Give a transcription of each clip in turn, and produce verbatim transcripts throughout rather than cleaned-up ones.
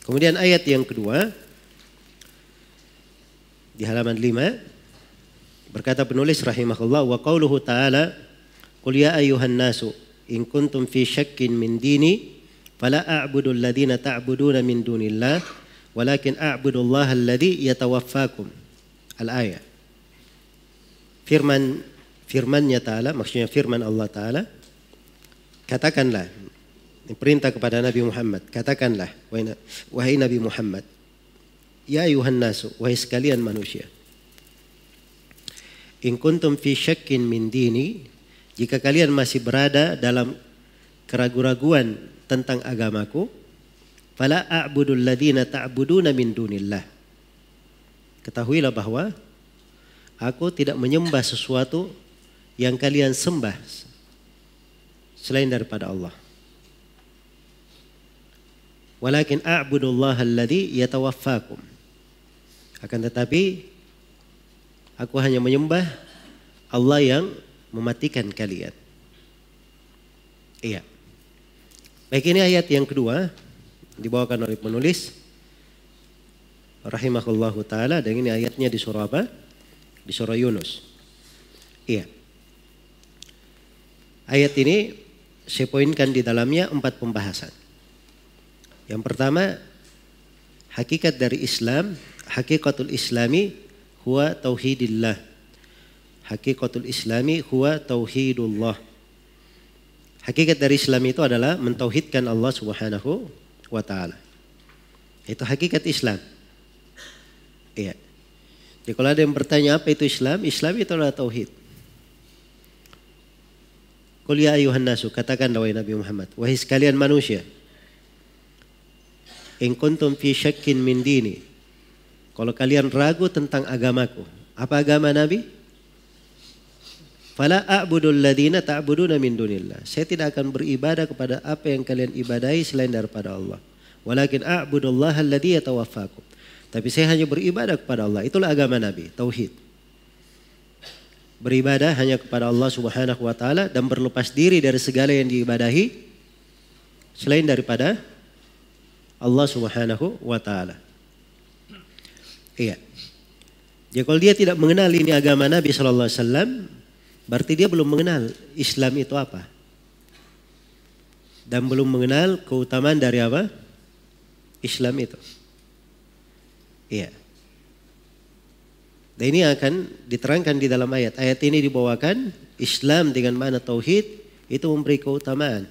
Kemudian ayat yang kedua di halaman lima berkata penulis rahimahullah, wa qauluhu ta'ala qul ya ayyuhan nasu in kuntum fi syakkin min dini fala a'budu alladhina ta'buduna min dunillah walakin a'budu Allah alladhi yatawaffakum. Al-ayat. Firman firman-Nya Ta'ala, maksudnya firman Allah Ta'ala, katakanlah, perintah kepada Nabi Muhammad, katakanlah wahai Nabi Muhammad, ya ayuhan nasu, wahai sekalian manusia, in kuntum fi syakkin min dini, jika kalian masih berada dalam keraguan-raguan tentang agamaku, fala a'budul ladzina ta'buduna min dunillah. Ketahuilah bahwa aku tidak menyembah sesuatu yang kalian sembah selain daripada Allah. Walakin a'budullah alladhi yatawaffakum. Akan tetapi aku hanya menyembah Allah yang mematikan kalian. Iya. Baik, ini ayat yang kedua dibawakan oleh penulis rahimahullahu ta'ala, dan ini ayatnya di surah apa? Di surah Yunus. Iya. Ayat ini saya poinkan di dalamnya empat pembahasan. Yang pertama, hakikat dari Islam, hakikatul islami huwa tauhidillah. Hakikatul islami huwa tauhidullah. Hakikat dari Islam itu adalah mentauhidkan Allah Subhanahu wa ta'ala. Itu hakikat Islam. Iya. Jadi kalau ada yang bertanya apa itu Islam, Islam itu adalah tauhid. Qul ya ayuhan nasu, katakanlah wahai Nabi Muhammad, wahai sekalian manusia, in kuntum fi syakkin min dini, kalau kalian ragu tentang agamaku. Apa agama Nabi? Fala a'budul ladzina ta'buduna min dunillah. Saya tidak akan beribadah kepada apa yang kalian ibadahi selain daripada Allah. Walakin a'budullaha alladzi yatawaffakum. Tapi saya hanya beribadah kepada Allah. Itulah agama Nabi, tauhid. Beribadah hanya kepada Allah Subhanahu wa ta'ala dan berlepas diri dari segala yang diibadahi selain daripada Allah Subhanahu wa ta'ala. Iya. Jadi kalau dia tidak mengenal ini agama Nabi sallallahu alaihi wasallam, berarti dia belum mengenal Islam itu apa. Dan belum mengenal keutamaan dari apa? Islam itu. Iya. Dan ini akan diterangkan di dalam ayat. Ayat ini dibawakan Islam dengan makna tauhid itu memberi keutamaan.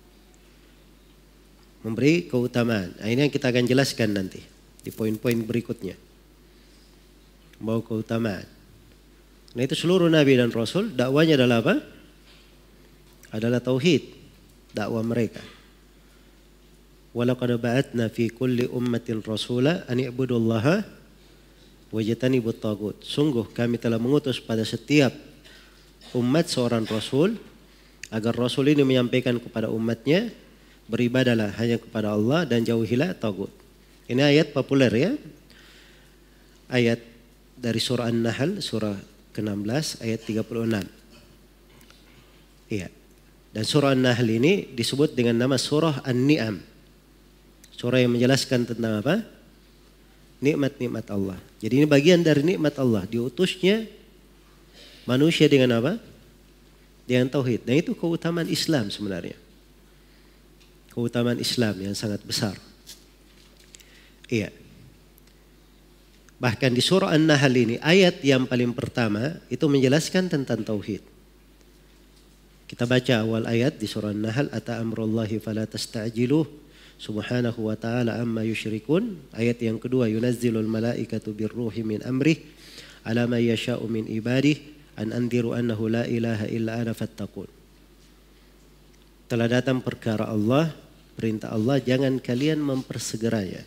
Memberi keutamaan. Nah, ini yang kita akan jelaskan nanti di poin-poin berikutnya. Membawa keutamaan. Nah, itu seluruh Nabi dan Rasul dakwanya adalah apa? Adalah tauhid. Dakwah mereka. Walaqad ba'atna fi kulli ummatin rasula an i'budullaha wajtanibut taghut. Sungguh kami telah mengutus pada setiap umat seorang rasul agar rasul ini menyampaikan kepada umatnya, beribadalah hanya kepada Allah dan jauhilah taghut. Ini ayat populer ya. Ayat dari surah An-Nahl surah ke enam belas ayat tiga puluh enam. Iya. Dan surah An-Nahl ini disebut dengan nama surah An-Ni'am. Surah yang menjelaskan tentang apa? Nikmat-nikmat Allah. Jadi ini bagian dari nikmat Allah. Diutusnya manusia dengan apa? Dengan tauhid. Dan itu keutamaan Islam sebenarnya. Keutamaan Islam yang sangat besar. Iya. Bahkan di surah An-Nahl ini ayat yang paling pertama itu menjelaskan tentang tauhid. Kita baca awal ayat di surah An-Nahl, ata amrullahi fala tasta'jiluh subhanahu wa ta'ala amma yusyrikun. Ayat yang kedua, yunazzilul malaikatu birruhi min amrih ala man yasha'u min ibadih an anziru annahu la ilaha illa ana fattaqun. Telah datang perkara Allah, perintah Allah, jangan kalian mempersegeranya.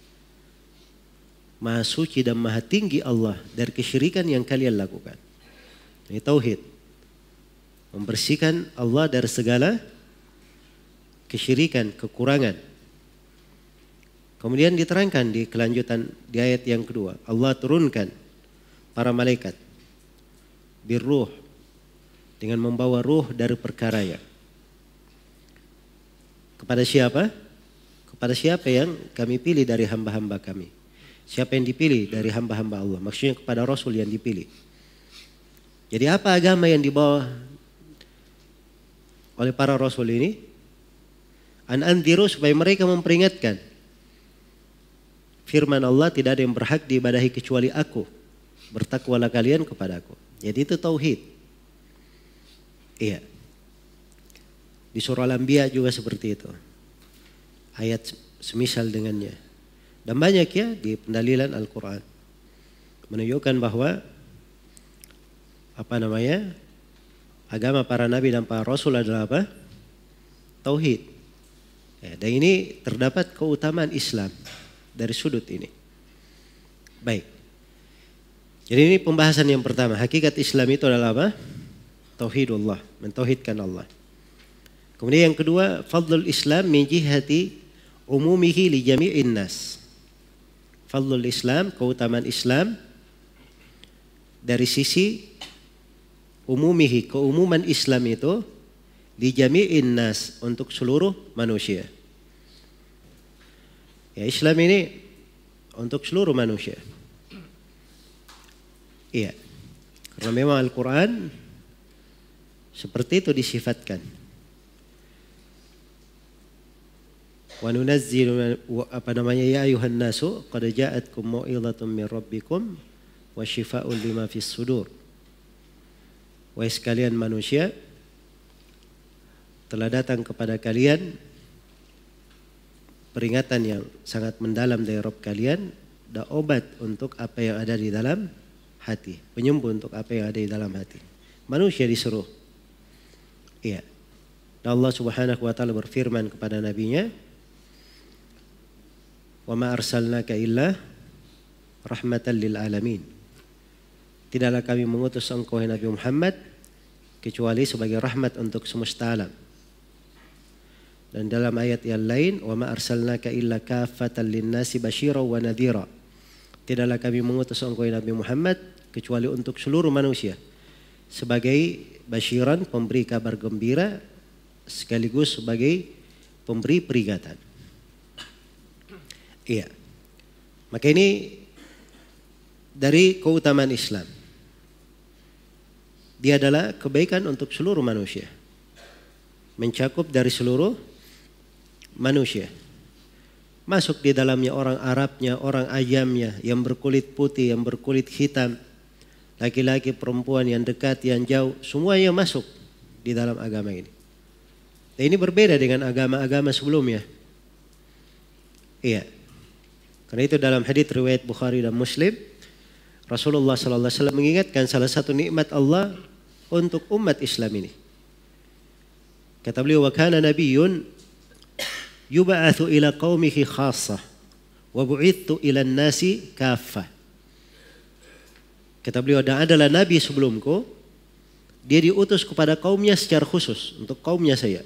Maha suci dan maha tinggi Allah dari kesyirikan yang kalian lakukan. Ini tauhid. Membersihkan Allah dari segala kesyirikan, kekurangan. Kemudian diterangkan di kelanjutan di ayat yang kedua, Allah turunkan para malaikat birruh dengan membawa ruh dari perkaranya. Kepada siapa? kepada siapa yang kami pilih dari hamba-hamba kami. Siapa yang dipilih dari hamba-hamba Allah? Maksudnya kepada Rasul yang dipilih. Jadi apa agama yang dibawa oleh para Rasul ini? An anziru, supaya mereka memperingatkan. Firman Allah, tidak ada yang berhak diibadahi kecuali aku. Bertakwalah kalian kepada aku. Jadi itu tauhid. Iya. Di surah Al-Anbiya juga seperti itu. Ayat semisal dengannya. Dan banyak ya di pendalilan Al-Quran. Menunjukkan bahwa apa namanya, agama para nabi dan para rasul adalah apa? Tauhid. Ya, dan ini terdapat keutamaan Islam dari sudut ini. Baik. Jadi ini pembahasan yang pertama. Hakikat Islam itu adalah apa? Tauhidullah, mentauhidkan Allah. Kemudian yang kedua, fadlul Islam min jihati umumihi li jami'in nas. Fadlul Islam, keutamaan Islam dari sisi umumihi, keumuman Islam itu li jami'in nas, untuk seluruh manusia. Ya, Islam ini untuk seluruh manusia. Iya. Karena memang Al-Quran seperti itu disifatkan. Wa nunazzilu, apa namanya, ya ayuhan nasu qad ja'atkum mau'izatun min rabbikum wa shifaa'un lima fis sudur. Wahai sekalian manusia, telah datang kepada kalian peringatan yang sangat mendalam dari Rabb kalian, dan obat untuk apa yang ada di dalam hati, penyembuh untuk apa yang ada di dalam hati. Manusia disuruh. Iya. Dan Allah Subhanahu wa taala berfirman kepada nabinya, "Wa ma arsalnaka illa rahmatan lil alamin." Tidaklah kami mengutus engkau hai Nabi Muhammad kecuali sebagai rahmat untuk semesta alam. Dan dalam ayat yang lain, "Wa ma arsalnaka illa kaffatan lin-nasi basyira wa nadhira." Tidaklah kami mengutus engkau hai Nabi Muhammad kecuali untuk seluruh manusia sebagai basyiran, pemberi kabar gembira, sekaligus sebagai pemberi peringatan. Iya. Maka ini dari keutamaan Islam. Dia adalah kebaikan untuk seluruh manusia. Mencakup dari seluruh manusia. Masuk di dalamnya orang Arabnya, orang Ajamnya, yang berkulit putih, yang berkulit hitam, laki-laki, perempuan, yang dekat, yang jauh, semuanya masuk di dalam agama ini. Dan ini berbeda dengan agama-agama sebelumnya. Iya. Karena itu dalam hadits riwayat Bukhari dan Muslim, Rasulullah sallallahu alaihi wasallam mengingatkan salah satu nikmat Allah untuk umat Islam ini. Kata beliau, "Wa kana nabiyyun yub'atsu ila qaumihi khassah wa bu'itsu ila an-nasi kaffah." Kata beliau, dan adalah nabi sebelumku, dia diutus kepada kaumnya secara khusus, untuk kaumnya saya.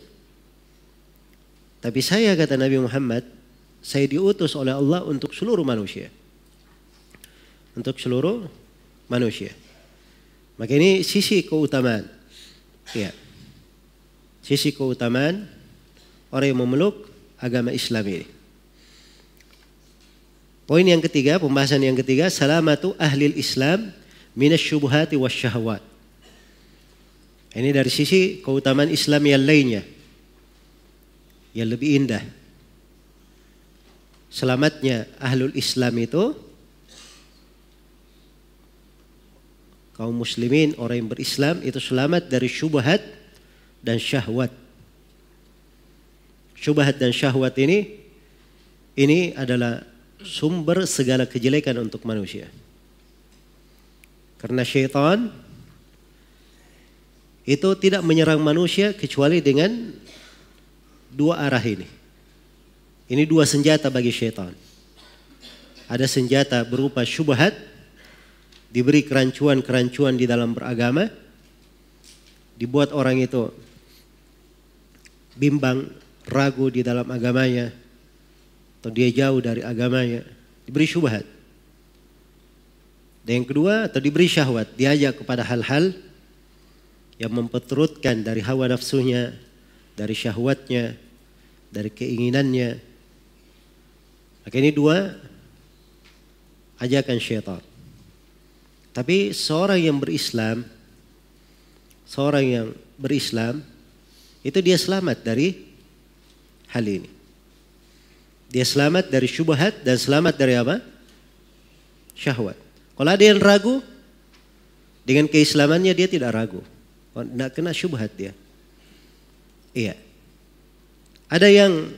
Tapi saya, kata Nabi Muhammad, saya diutus oleh Allah untuk seluruh manusia. Untuk seluruh manusia. Maka ini sisi keutamaan. Ya. Sisi keutamaan orang yang memeluk agama Islam ini. Poin yang ketiga, pembahasan yang ketiga, salamatu ahlil Islam minasyubuhati wasyahwat. Ini dari sisi keutamaan Islam yang lainnya, yang lebih indah. Selamatnya ahlul Islam itu, kaum muslimin, orang yang berislam itu selamat dari syubhat dan syahwat. Syubhat dan syahwat ini ini adalah sumber segala kejelekan untuk manusia. Karena syaitan itu tidak menyerang manusia kecuali dengan dua arah ini. Ini dua senjata bagi syaitan. Ada senjata berupa syubhat, diberi kerancuan-kerancuan di dalam beragama, dibuat orang itu bimbang, ragu di dalam agamanya, atau dia jauh dari agamanya, diberi syubhat. Dan yang kedua, atau diberi syahwat, diajak kepada hal-hal yang memperturutkan dari hawa nafsunya, dari syahwatnya, dari keinginannya, Maka ini dua ajakan syaitan. Tapi seorang yang berislam, seorang yang berislam, itu dia selamat dari hal ini. Dia selamat dari syubhat dan selamat dari apa? Syahwat. Kalau ada yang ragu, dengan keislamannya dia tidak ragu. Tidak kena syubhat dia. Iya. Ada yang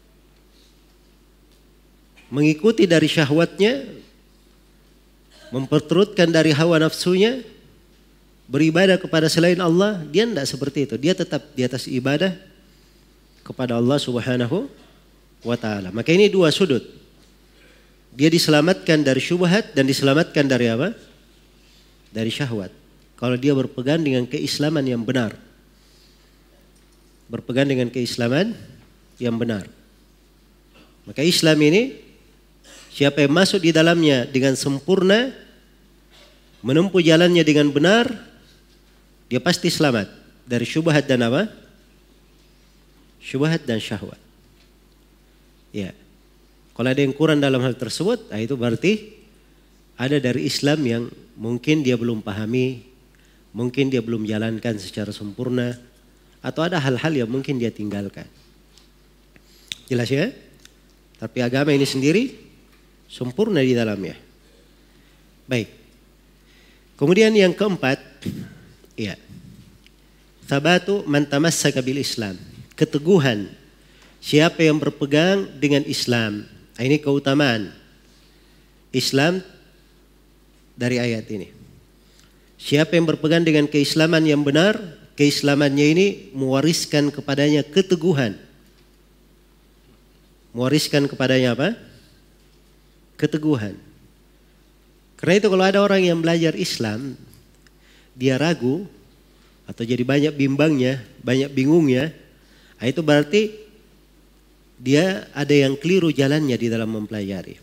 mengikuti dari syahwatnya, memperturutkan dari hawa nafsunya, beribadah kepada selain Allah, dia tidak seperti itu. Dia tetap di atas ibadah kepada Allah Subhanahu wa ta'ala. Maka ini dua sudut. Dia diselamatkan dari syubhat dan diselamatkan dari apa? Dari syahwat. Kalau dia berpegang dengan keislaman yang benar. Berpegang dengan keislaman yang benar. Maka Islam ini, siapa yang masuk di dalamnya dengan sempurna, menempuh jalannya dengan benar, dia pasti selamat dari syubhat dan apa? Syubhat dan syahwat. Ya. Kalau ada yang kurang dalam hal tersebut, nah itu berarti ada dari Islam yang mungkin dia belum pahami, mungkin dia belum jalankan secara sempurna, atau ada hal-hal yang mungkin dia tinggalkan. Jelas ya? Tapi agama ini sendiri sempurna di dalamnya. Baik. Kemudian yang keempat, ya. Thabatu man tamassaka bil Islam. Keteguhan siapa yang berpegang dengan Islam. Ini keutamaan Islam dari ayat ini. Siapa yang berpegang dengan keislaman yang benar, keislamannya ini mewariskan kepadanya keteguhan. Mewariskan kepadanya apa? Keteguhan. Karena itu kalau ada orang yang belajar Islam, dia ragu atau jadi banyak bimbangnya, banyak bingungnya, itu berarti dia ada yang keliru jalannya di dalam mempelajari.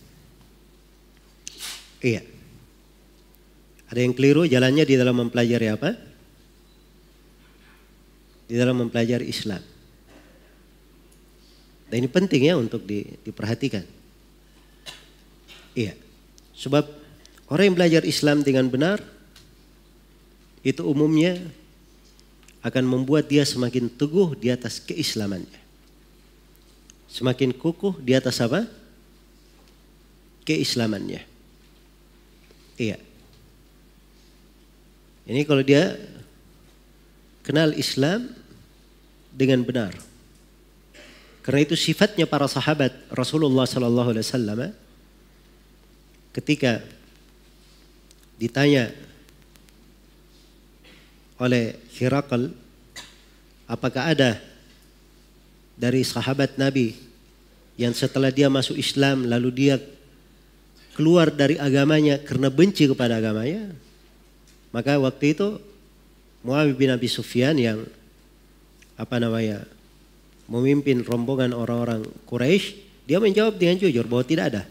Iya. Ada yang keliru jalannya di dalam mempelajari apa? Di dalam mempelajari Islam. Dan ini penting ya untuk di, diperhatikan. Iya. Sebab orang yang belajar Islam dengan benar, itu umumnya akan membuat dia semakin teguh di atas keislamannya. Semakin kukuh di atas apa? Keislamannya. Iya. Ini kalau dia kenal Islam dengan benar. Karena itu sifatnya para sahabat Rasulullah sallallahu alaihi wasallam ketika ditanya oleh Hirakal, apakah ada dari sahabat Nabi yang setelah dia masuk Islam lalu dia keluar dari agamanya karena benci kepada agamanya? Maka waktu itu Muawiyah bin Abi Sufyan yang apa namanya memimpin rombongan orang-orang Quraisy, dia menjawab dengan jujur bahwa tidak ada.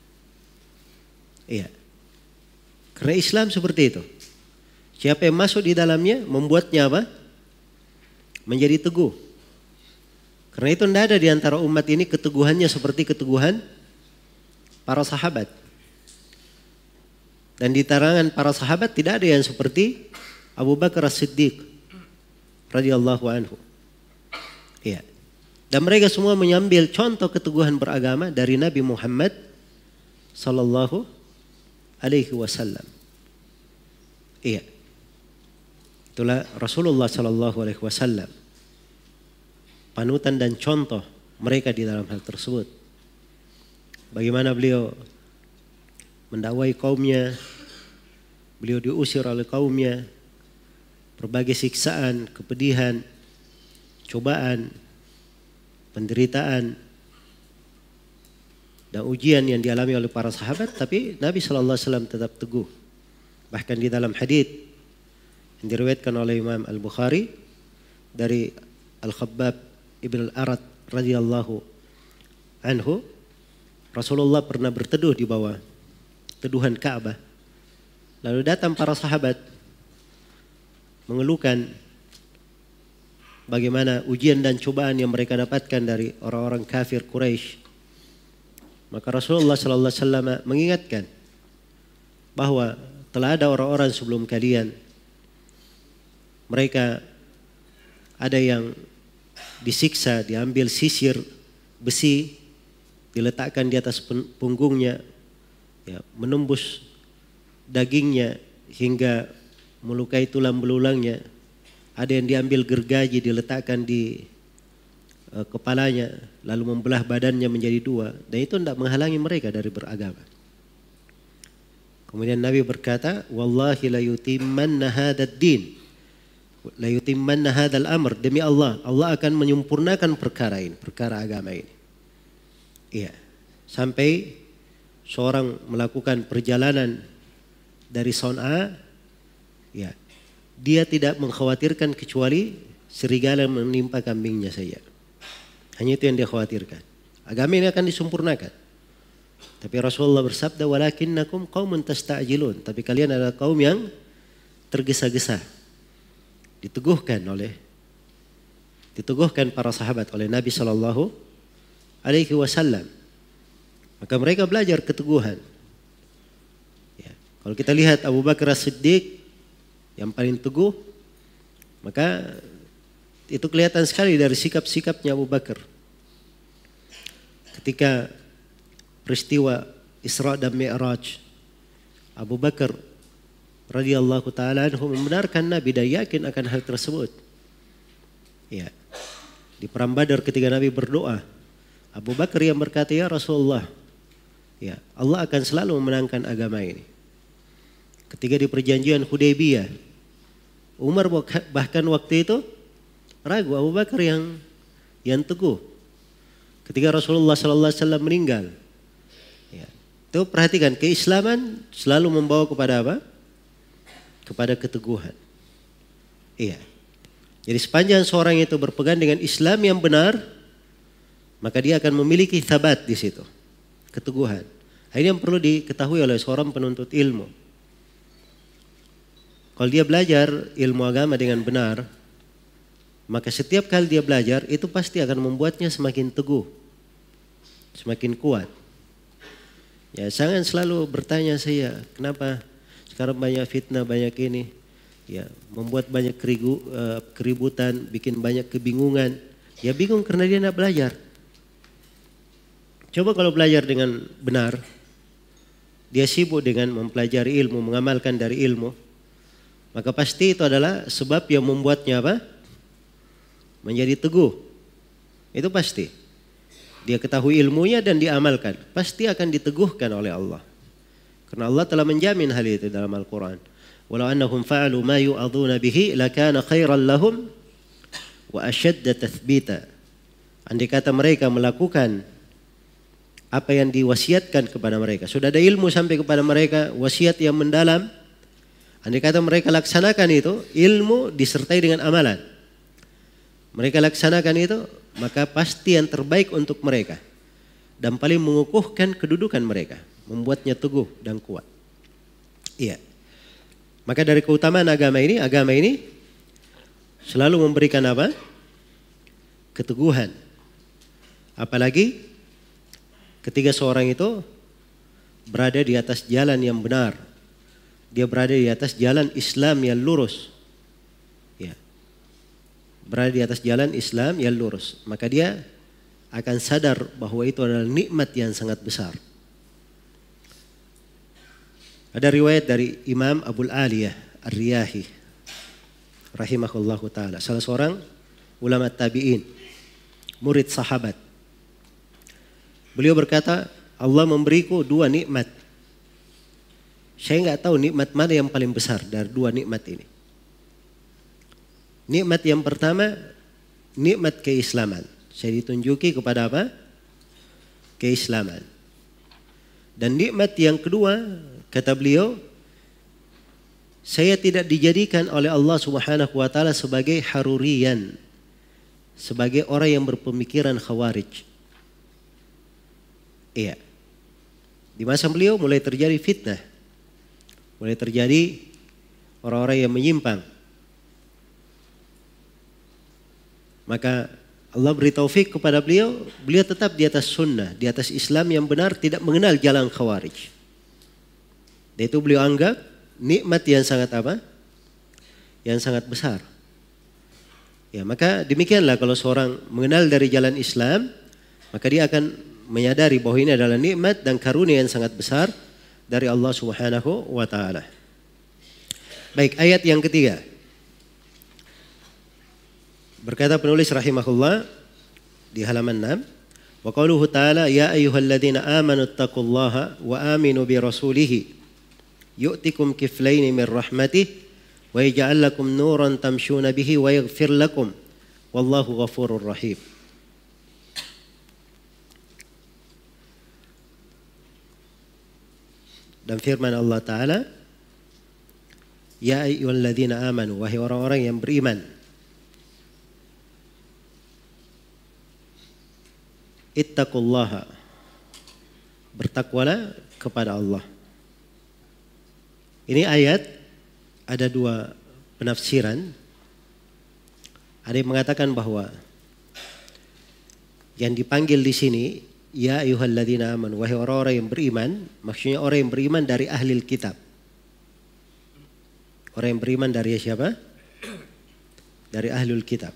Iya. Karena Islam seperti itu. Siapa yang masuk di dalamnya membuatnya apa? Menjadi teguh. Karena itu tidak ada di antara umat ini keteguhannya seperti keteguhan para sahabat. Dan di kalangan para sahabat tidak ada yang seperti Abu Bakar As-Siddiq radhiyallahu anhu. Iya. Dan mereka semua mengambil contoh keteguhan beragama dari Nabi Muhammad sallallahu alaihi wasallam. Iya. Itulah Rasulullah sallallahu alaihi wasallam. Panutan dan contoh mereka di dalam hal tersebut. Bagaimana beliau mendakwai kaumnya, beliau diusir oleh kaumnya, berbagai siksaan, kepedihan, cobaan, penderitaan, dan ujian yang dialami oleh para sahabat, tapi Nabi sallallahu alaihi wasallam tetap teguh. Bahkan di dalam hadits yang diriwayatkan oleh Imam Al-Bukhari dari Al-Khabbab Ibn Al-Arat radhiyallahu anhu, Rasulullah pernah berteduh di bawah teduhan Ka'bah. Lalu datang para sahabat mengeluhkan bagaimana ujian dan cobaan yang mereka dapatkan dari orang-orang kafir Quraisy. Maka Rasulullah sallallahu alaihi wasallam mengingatkan bahwa telah ada orang-orang sebelum kalian, mereka ada yang disiksa, diambil sisir besi, diletakkan di atas punggungnya, ya, menembus dagingnya hingga melukai tulang belulangnya. Ada yang diambil gergaji, diletakkan di uh, kepalanya, lalu membelah badannya menjadi dua. Dan itu tidak menghalangi mereka dari beragama. Kemudian Nabi berkata, wallahi la yutimmanna hadzal din, la yutimmanna hadzal amr, demi Allah, Allah akan menyempurnakan perkara ini, perkara agama ini. Iya, sampai seorang melakukan perjalanan dari Son'a, ya, dia tidak mengkhawatirkan kecuali serigala menimpa kambingnya saja. Hanya itu yang dia khawatirkan. Agama ini akan disempurnakan. Tapi Rasulullah bersabda, walakinnakum qaumun tasta'jilun, tapi kalian adalah kaum yang tergesa-gesa. Diteguhkan oleh diteguhkan para sahabat oleh Nabi sallallahu alaihi wasallam. Maka mereka belajar keteguhan. Ya, kalau kita lihat Abu Bakar As-Siddiq yang paling teguh, maka itu kelihatan sekali dari sikap-sikapnya Abu Bakar. Ketika peristiwa Isra dan Mi'raj, Abu Bakar radhiyallahu taala anhu membenarkan Nabi dan yakin akan hal tersebut. Ya. Di perang Badar ketika Nabi berdoa, Abu Bakar yang berkata, ya Rasulullah, ya, Allah akan selalu memenangkan agama ini. Ketika di perjanjian Hudaybiyah, Umar bahkan waktu itu ragu, Abu Bakar yang yang teguh. Ketika Rasulullah sallallahu alaihi wasallam meninggal, ya, itu perhatikan, keislaman selalu membawa kepada apa? Kepada keteguhan. Iya. Jadi sepanjang seorang itu berpegang dengan Islam yang benar, maka dia akan memiliki thabat di situ, keteguhan. Ini yang perlu diketahui oleh seorang penuntut ilmu. Kalau dia belajar ilmu agama dengan benar, maka setiap kali dia belajar itu pasti akan membuatnya semakin teguh, semakin kuat. Ya, jangan selalu bertanya saya, kenapa sekarang banyak fitnah, banyak ini, ya, membuat banyak kerigu, uh, keributan, bikin banyak kebingungan. Ya bingung karena dia tidak belajar. Coba kalau belajar dengan benar, dia sibuk dengan mempelajari ilmu, mengamalkan dari ilmu, maka pasti itu adalah sebab yang membuatnya apa? Menjadi teguh. Itu pasti. Dia ketahui ilmunya dan diamalkan, pasti akan diteguhkan oleh Allah. Karena Allah telah menjamin hal itu dalam Al-Quran. Walau annahum fa'alu ma yu'aduna bihi lakana khairan lahum wa ashadda tathbita. Andai kata mereka melakukan apa yang diwasiatkan kepada mereka, sudah ada ilmu sampai kepada mereka, wasiat yang mendalam, andai kata mereka laksanakan itu, ilmu disertai dengan amalan, mereka laksanakan itu, maka pasti yang terbaik untuk mereka dan paling mengukuhkan kedudukan mereka, membuatnya teguh dan kuat. Iya. Maka dari keutamaan agama ini, agama ini selalu memberikan apa? Keteguhan. Apalagi ketika seorang itu berada di atas jalan yang benar, dia berada di atas jalan Islam yang lurus, ya, berada di atas jalan Islam yang lurus, maka dia akan sadar bahwa itu adalah nikmat yang sangat besar. Ada riwayat dari Imam Abul Aliyah Ar-Riyahi rahimahullahu ta'ala, salah seorang ulama tabi'in, murid sahabat. Beliau berkata, Allah memberiku dua nikmat. Saya enggak tahu nikmat mana yang paling besar dari dua nikmat ini. Nikmat yang pertama, nikmat keislaman. Saya ditunjuki kepada apa? Keislaman. Dan nikmat yang kedua, kata beliau, saya tidak dijadikan oleh Allah Subhanahu wa taala sebagai haruriyan, sebagai orang yang berpemikiran khawarij. Iya. Di masa beliau mulai terjadi fitnah. Mulai terjadi orang-orang yang menyimpang. Maka Allah beri taufik kepada beliau, beliau tetap di atas sunnah, di atas Islam yang benar, tidak mengenal jalan khawarij. Dan itu beliau anggap nikmat yang sangat apa? Yang sangat besar. Ya, maka demikianlah kalau seorang mengenal dari jalan Islam, maka dia akan menyadari bahwa ini adalah nikmat dan karunia yang sangat besar dari Allah Subhanahu wa taala. Baik, ayat yang ketiga. Berkata penulis rahimahullah di halaman enam, wa qauluhu ta'ala ya ayyuhalladzina amanu taqullaha wa aminu bi rasulih yu'tikum kiflaini min rahmatih wa yaj'al lakum nuran tamshuna bihi wa yaghfir lakum wallahu ghafurur rahim. Dan firman Allah Ta'ala, ya ayyuhalladzina amanu, wahai orang-orang yang beriman, ittaqullaha, bertakwalah kepada Allah. Ini ayat ada dua penafsiran. Ada yang mengatakan bahwa yang dipanggil di sini ya ayyuhalladzina amanu, wahai orang-orang yang beriman, maksudnya orang yang beriman dari ahlil kitab. Orang yang beriman dari siapa? Dari ahlul kitab.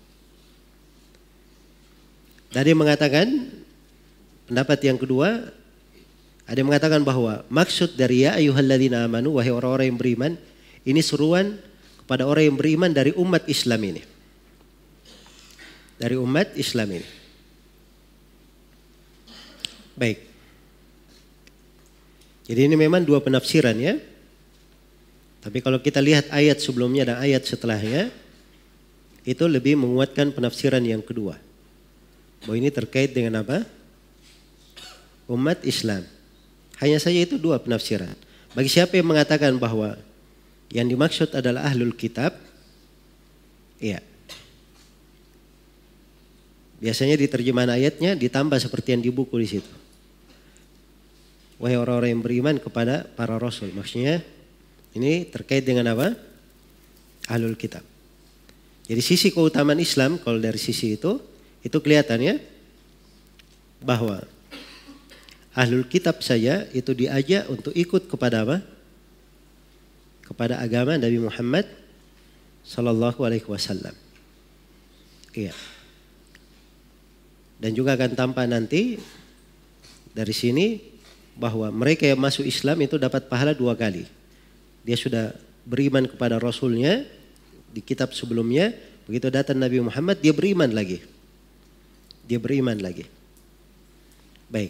Ada yang mengatakan, pendapat yang kedua, ada yang mengatakan bahwa maksud dari ya ayyuhalladzina amanu, wahai orang-orang yang beriman, ini seruan kepada orang yang beriman dari umat Islam ini. Dari umat Islam ini. Baik. Jadi ini memang dua penafsiran ya. Tapi kalau kita lihat ayat sebelumnya dan ayat setelahnya, itu lebih menguatkan penafsiran yang kedua. Bahwa ini terkait dengan apa? Umat Islam. Hanya saja itu dua penafsiran. Bagi siapa yang mengatakan bahwa yang dimaksud adalah ahlul kitab, iya. Biasanya di terjemahan ayatnya ditambah seperti yang di buku di situ. Wahai orang-orang yang beriman kepada para rasul. Maksudnya ini terkait dengan apa? Ahlul kitab. Jadi sisi keutamaan Islam kalau dari sisi itu, itu kelihatannya bahwa ahlul kitab saja itu diajak untuk ikut kepada apa? Kepada agama Nabi Muhammad sallallahu alaihi wasallam. Iya. Dan juga akan tampak nanti dari sini bahwa mereka yang masuk Islam itu dapat pahala dua kali. Dia sudah beriman kepada Rasulnya di kitab sebelumnya, begitu datang Nabi Muhammad dia beriman lagi. Dia beriman lagi. Baik.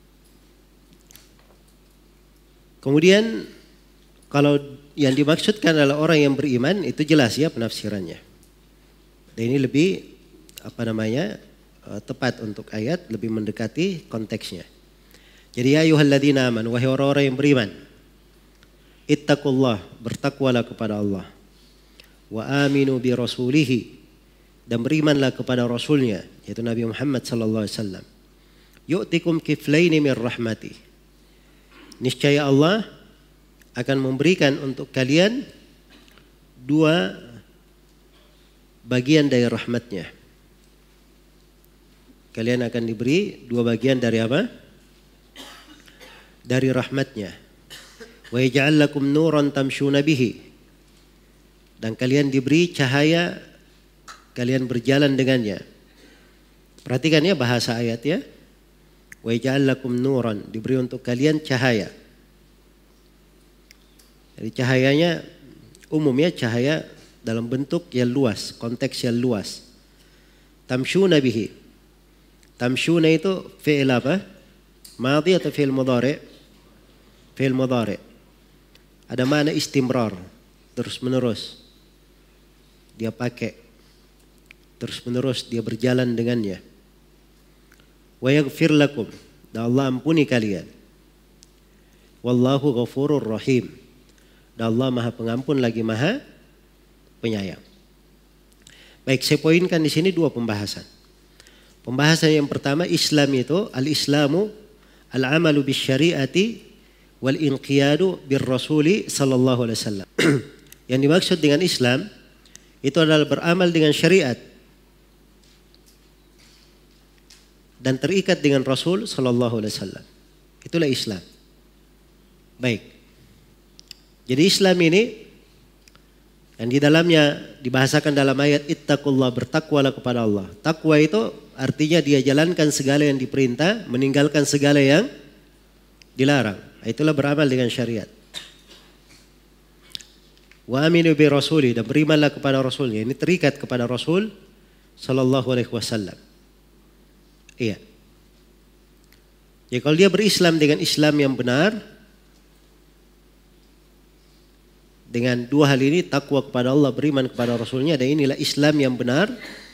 Kemudian kalau yang dimaksudkan adalah orang yang beriman, itu jelas ya penafsirannya. Dan ini lebih apa namanya tepat untuk ayat, lebih mendekati konteksnya. Jadi ya ayyuhalladzina amanu, wahai orang-orang yang beriman, ittaqullah, bertakwalah kepada Allah, wa aminu bi rasulihi, dan berimanlah kepada Rasulnya, yaitu Nabi Muhammad sallallahu alaihi wasallam. Yu'tikum kiflaini min rahmati. Niscaya Allah akan memberikan untuk kalian dua bagian dari rahmatnya. Kalian akan diberi dua bagian dari apa? Dari rahmatnya. Wa yaj'al lakum nuran tamshuna bihi. Dan kalian diberi cahaya, kalian berjalan dengannya. Perhatikan ya bahasa ayat ya. Wa yaj'al lakum nuran, diberi untuk kalian cahaya. Jadi cahayanya umumnya cahaya dalam bentuk yang luas, konteks yang luas. Tamshuna bihi. Tamshuna itu fi'il apa? Madhi atau fi'il mudhari'? Fi'il mudhari'. Ada makna istimrar, terus menerus. Dia pakai terus menerus, dia berjalan dengannya. Wa yaghfir lakum, dan Allah ampuni kalian. Wallahu ghafurur rahim, dan Allah Maha Pengampun lagi Maha Penyayang. Baik, saya poinkan di sini dua pembahasan. Pembahasan yang pertama, Islam itu al-Islamu al-amalu bisyari'ati wal inqiyadu bir rasuli sallallahu alaihi wasallam. Yang dimaksud dengan Islam itu adalah beramal dengan syariat dan terikat dengan Rasul sallallahu alaihi wasallam. Itulah Islam. Baik. Jadi Islam ini yang di dalamnya dibahasakan dalam ayat ittaqullah, bertakwalah kepada Allah. Takwa itu artinya dia jalankan segala yang diperintah, meninggalkan segala yang dilarang. Itulah beramal dengan syariat. Wa aminu bi rasuli, dan berimanlah kepada Rasulnya. Ini terikat kepada Rasul sallallahu alaihi wasallam. Iya. Ya, kalau dia berislam dengan Islam yang benar, dengan dua hal ini, takwa kepada Allah, beriman kepada Rasulnya, dan inilah Islam yang benar,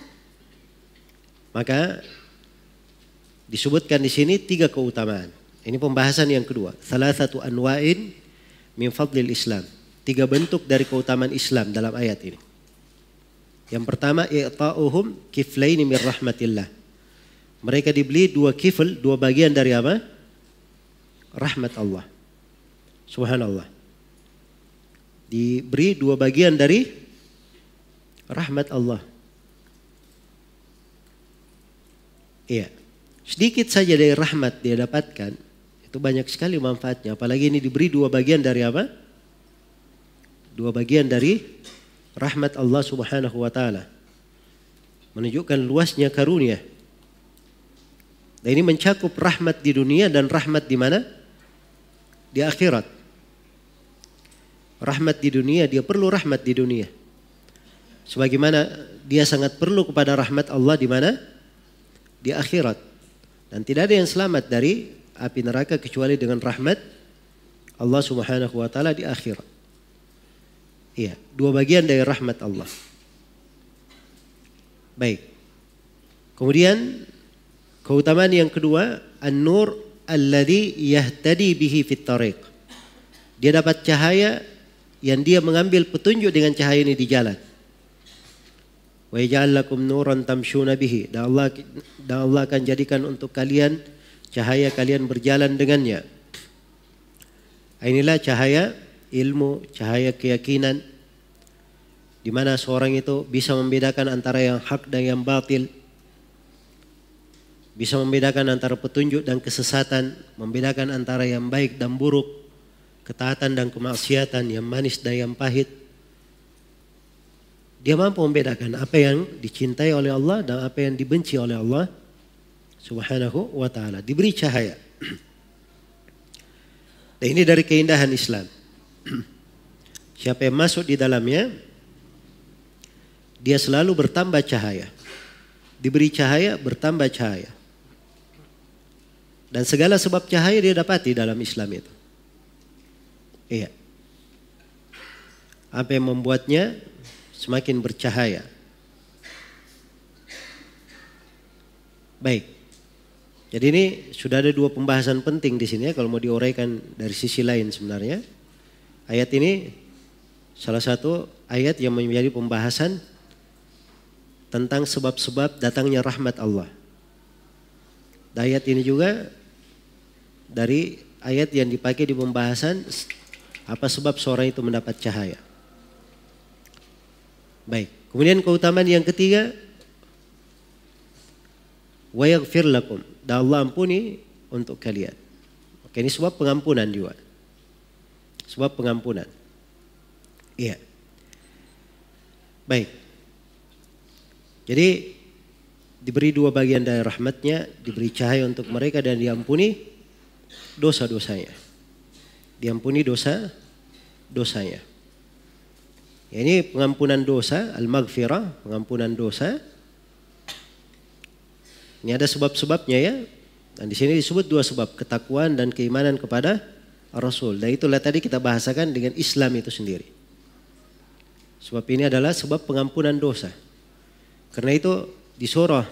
maka disebutkan di sini tiga keutamaan. Ini pembahasan yang kedua. Salasatu anwa'in min fadlil Islam. Tiga bentuk dari keutamaan Islam dalam ayat ini. Yang pertama, i'ta'uhum kiflaini min rahmatillah. Mereka dibeli dua kifl, dua bagian dari apa? Rahmat Allah. Subhanallah. Diberi dua bagian dari rahmat Allah. Iya. Sedikit saja dari rahmat dia dapatkan, itu banyak sekali manfaatnya. Apalagi ini diberi dua bagian dari apa? Dua bagian dari rahmat Allah Subhanahu wa taala. Menunjukkan luasnya karunia. Dan ini mencakup rahmat di dunia dan rahmat di mana? Di akhirat. Rahmat di dunia, dia perlu rahmat di dunia. Sebagaimana dia sangat perlu kepada rahmat Allah di mana? Di akhirat. Dan tidak ada yang selamat dari api neraka kecuali dengan rahmat Allah Subhanahu wa taala di akhirat. Iya, dua bagian dari rahmat Allah. Baik. Kemudian keutamaan yang kedua, an-nur alladhi yahtadi bihi fit tariq. Dia dapat cahaya yang dia mengambil petunjuk dengan cahaya ini di jalan. Wa yaj'al lakum nuran tamshuna bihi. Dan Allah dan Allah akan jadikan untuk kalian cahaya kalian berjalan dengannya. Inilah cahaya ilmu, cahaya keyakinan, di mana seorang itu bisa membedakan antara yang hak dan yang batil. Bisa membedakan antara petunjuk dan kesesatan, membedakan antara yang baik dan buruk, ketaatan dan kemaksiatan, yang manis dan yang pahit. Dia mampu membedakan apa yang dicintai oleh Allah dan apa yang dibenci oleh Allah Subhanahu wa ta'ala. Diberi cahaya. Dan ini dari keindahan Islam. Siapa yang masuk di dalamnya, dia selalu bertambah cahaya. Diberi cahaya, bertambah cahaya. Dan segala sebab cahaya dia dapati dalam Islam itu. Iya. Apa yang membuatnya semakin bercahaya. Baik. Jadi ini sudah ada dua pembahasan penting di sini ya, kalau mau diuraikan dari sisi lain sebenarnya. Ayat ini salah satu ayat yang menjadi pembahasan tentang sebab-sebab datangnya rahmat Allah. Dan ayat ini juga dari ayat yang dipakai di pembahasan apa sebab seorang itu mendapat cahaya. Baik, kemudian keutamaan yang ketiga, wa yaghfir lakum, dan Allah ampuni untuk kalian. Oke, ini sebab pengampunan juga. Sebab pengampunan. Iya. Baik. Jadi diberi dua bagian dari rahmatnya, diberi cahaya untuk mereka dan diampuni dosa-dosanya. Diampuni dosa-dosanya. Ya, ini pengampunan dosa, al-maghfirah, pengampunan dosa. Ini ada sebab-sebabnya ya. Dan di sini disebut dua sebab, ketakwaan dan keimanan kepada Rasul. Dan itulah tadi kita bahasakan dengan Islam itu sendiri. Sebab ini adalah sebab pengampunan dosa. Karena itu di surah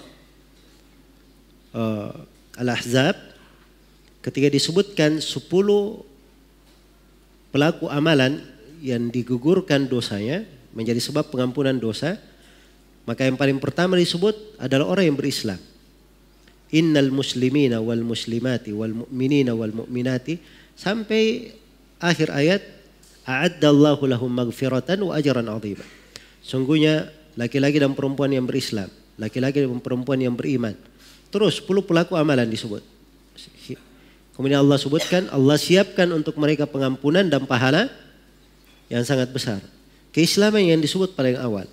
uh, Al-Ahzab ketika disebutkan sepuluh pelaku amalan yang digugurkan dosanya menjadi sebab pengampunan dosa, maka yang paling pertama disebut adalah orang yang berislam. Innal muslimina wal muslimati wal mu'minina wal mu'minati, sampai akhir ayat, a'addallahu lahum maghfiratan wa ajran 'azima. Sungguhnya laki-laki dan perempuan yang berislam, laki-laki dan perempuan yang beriman Terus sepuluh pelaku amalan disebut. Kemudian Allah sebutkan, Allah siapkan untuk mereka pengampunan dan pahala yang sangat besar. Keislaman yang disebut paling awal.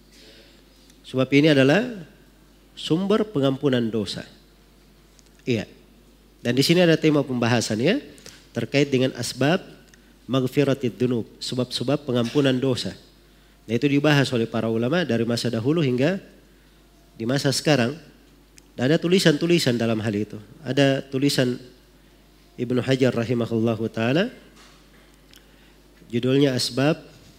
Sebab ini adalah sumber pengampunan dosa. Iya. Dan di sini ada tema pembahasannya terkait dengan asbab maghfiratid dzunub, sebab-sebab pengampunan dosa. Nah, itu dibahas oleh para ulama dari masa dahulu hingga di masa sekarang. Dan ada tulisan-tulisan dalam hal itu. Ada tulisan Ibnu Hajar rahimahullahu taala, judulnya Asbab,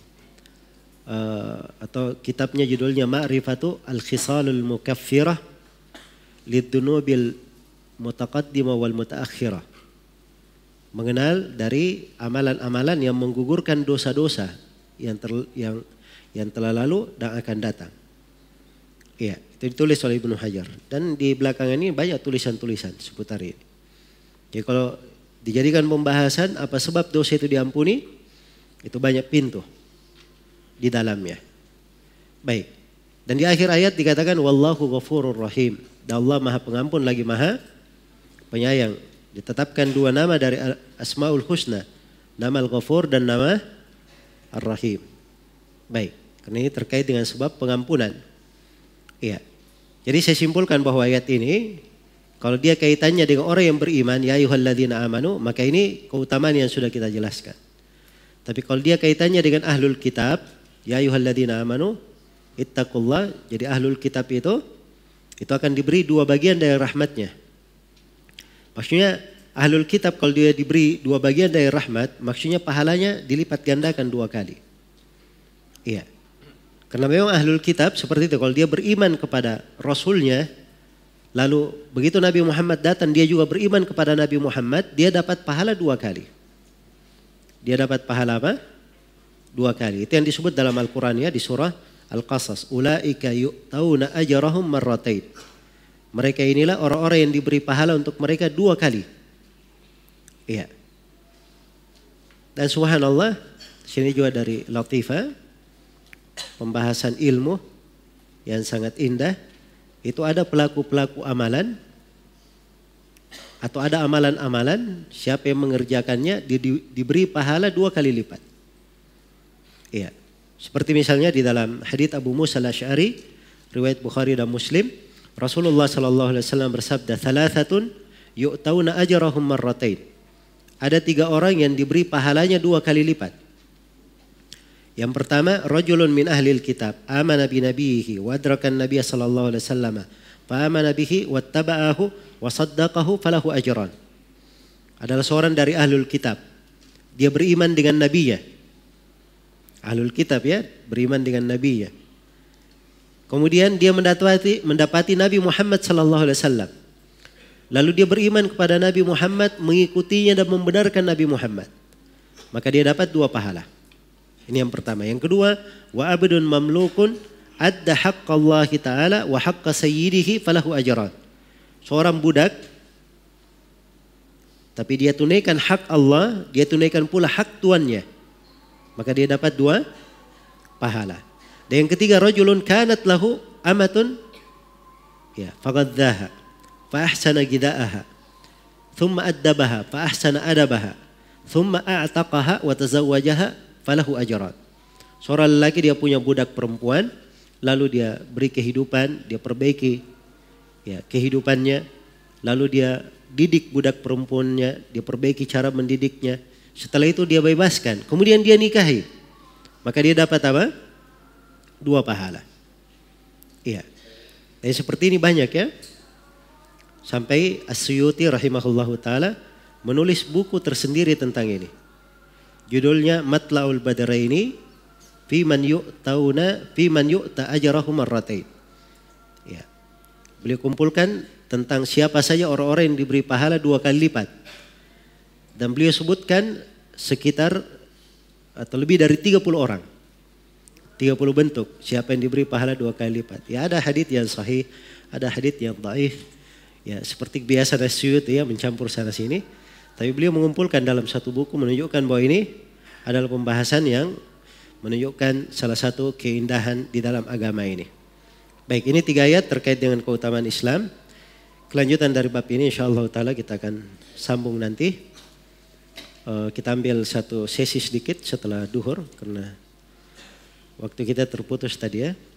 uh, atau kitabnya judulnya Ma'rifatu al-Khisalul Mukaffirah lidzunubil mutaqaddimah wal mutaakhirah. Mengenal dari amalan-amalan yang menggugurkan dosa-dosa yang ter, yang yang telah lalu dan akan datang. Iya, itu ditulis oleh Ibnu Hajar. Dan di belakang ini banyak tulisan-tulisan seputar ini. Jadi kalau dijadikan pembahasan apa sebab dosa itu diampuni, itu banyak pintu di dalamnya. Baik. Dan di akhir ayat dikatakan wallahu ghafurur rahim. Dan Allah Maha Pengampun lagi Maha Penyayang. Ditetapkan dua nama dari Asmaul Husna, nama Al-Ghafur dan nama Ar-Rahim. Baik, karena ini terkait dengan sebab pengampunan. Iya. Jadi saya simpulkan bahwa ayat ini kalau dia kaitannya dengan orang yang beriman, ya ayyuhalladzina amanu, maka ini keutamaan yang sudah kita jelaskan. Tapi kalau dia kaitannya dengan ahlul kitab, ya ayyuhalladzina amanu ittaqullah, jadi ahlul kitab itu itu akan diberi dua bagian dari rahmatnya. Maksudnya ahlul kitab kalau dia diberi dua bagian dari rahmat, maksudnya pahalanya dilipat gandakan dua kali. Iya. Karena memang ahlul kitab seperti itu, kalau dia beriman kepada Rasulnya, lalu begitu Nabi Muhammad datang dia juga beriman kepada Nabi Muhammad, dia dapat pahala dua kali. Dia dapat pahala apa? Dua kali. Itu yang disebut dalam Al-Quran ya, di surah Al-Qasas. Ulaika yu'tauna ajrahum marratain. Mereka inilah orang-orang yang diberi pahala untuk mereka dua kali. Iya. Dan subhanallah, sini juga dari Latifah, pembahasan ilmu yang sangat indah. Itu ada pelaku-pelaku amalan, atau ada amalan-amalan, siapa yang mengerjakannya di, di, diberi pahala dua kali lipat. Iya. Seperti misalnya di dalam hadits Abu Musa al-Asy'ari, riwayat Bukhari dan Muslim, Rasulullah sallallahu alaihi wasallam bersabda, "Thalathatun yu'tauna ajrahum marratain." Ada tiga orang yang diberi pahalanya dua kali lipat. Yang pertama, rajulun min ahlil kitab, amana bi nabiyhi wa adraka an-nabiy sallallahu alaihi wasallam, fa amana bihi wattaba'ahu wa saddaqahu falahu ajran. Adalah seorang dari ahlul kitab. Dia beriman dengan nabinya. Ahlul kitab ya, beriman dengan nabinya. Kemudian dia mendapati, mendapati Nabi Muhammad sallallahu alaihi wasallam. Lalu dia beriman kepada Nabi Muhammad, mengikutinya dan membenarkan Nabi Muhammad. Maka dia dapat dua pahala. Ini yang pertama. Yang kedua, wa abdun mamlukun adda haqqallahi ta'ala wa haqqa sayyidihi falahu ajran. Seorang budak, tapi dia tunaikan hak Allah, dia tunaikan pula hak tuannya. Maka dia dapat dua pahala. Dan yang ketiga, rajulun kanat lahu amatun ya faghadzaha fa ahsana gidaaha thumma addabaha fa ahsana adabaha thumma a'taqaha wa tazawwajaha falahu ajran. Seorang lelaki dia punya budak perempuan, lalu dia beri kehidupan, dia perbaiki ya kehidupannya, lalu dia didik budak perempuannya, dia perbaiki cara mendidiknya. Setelah itu dia bebaskan, kemudian dia nikahi. Maka dia dapat apa? Dua pahala. Iya. Dan seperti ini banyak ya. Sampai As-Suyuti rahimahullahu taala menulis buku tersendiri tentang ini. Judulnya Matla'ul Badraini fi man yu'tauna fi man yu'ta ajrahu marratain. Ya. Beliau kumpulkan tentang siapa saja orang-orang yang diberi pahala dua kali lipat. Dan beliau sebutkan sekitar atau lebih dari tiga puluh orang. tiga puluh bentuk siapa yang diberi pahala dua kali lipat. Ya ada hadits yang sahih, ada hadits yang dhaif. Ya seperti biasa As-Suyuti ya mencampur sana sini. Tapi beliau mengumpulkan dalam satu buku menunjukkan bahwa ini adalah pembahasan yang menunjukkan salah satu keindahan di dalam agama ini. Baik, ini tiga ayat terkait dengan keutamaan Islam. kelanjutan dari bab ini insyaallah taala kita akan sambung nanti. Uh, kita ambil satu sesi sedikit setelah duhur karena waktu kita terputus tadi ya.